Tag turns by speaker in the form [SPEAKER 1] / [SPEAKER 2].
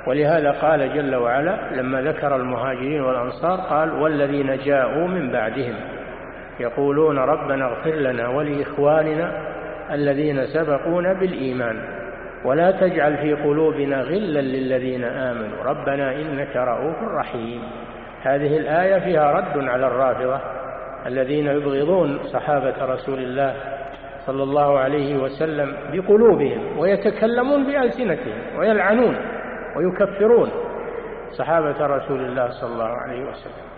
[SPEAKER 1] ولهذا قال جل وعلا لما ذكر المهاجرين والأنصار قال والذين جاءوا من بعدهم يقولون ربنا اغفر لنا ولإخواننا الذين سبقونا بالإيمان ولا تجعل في قلوبنا غلا للذين آمنوا ربنا إنك رؤوف رحيم. هذه الآية فيها رد على الرافضة الذين يبغضون صحابة رسول الله صلى الله عليه وسلم بقلوبهم ويتكلمون بألسنتهم ويلعنون ويكفرون صحابة رسول الله صلى الله عليه وسلم.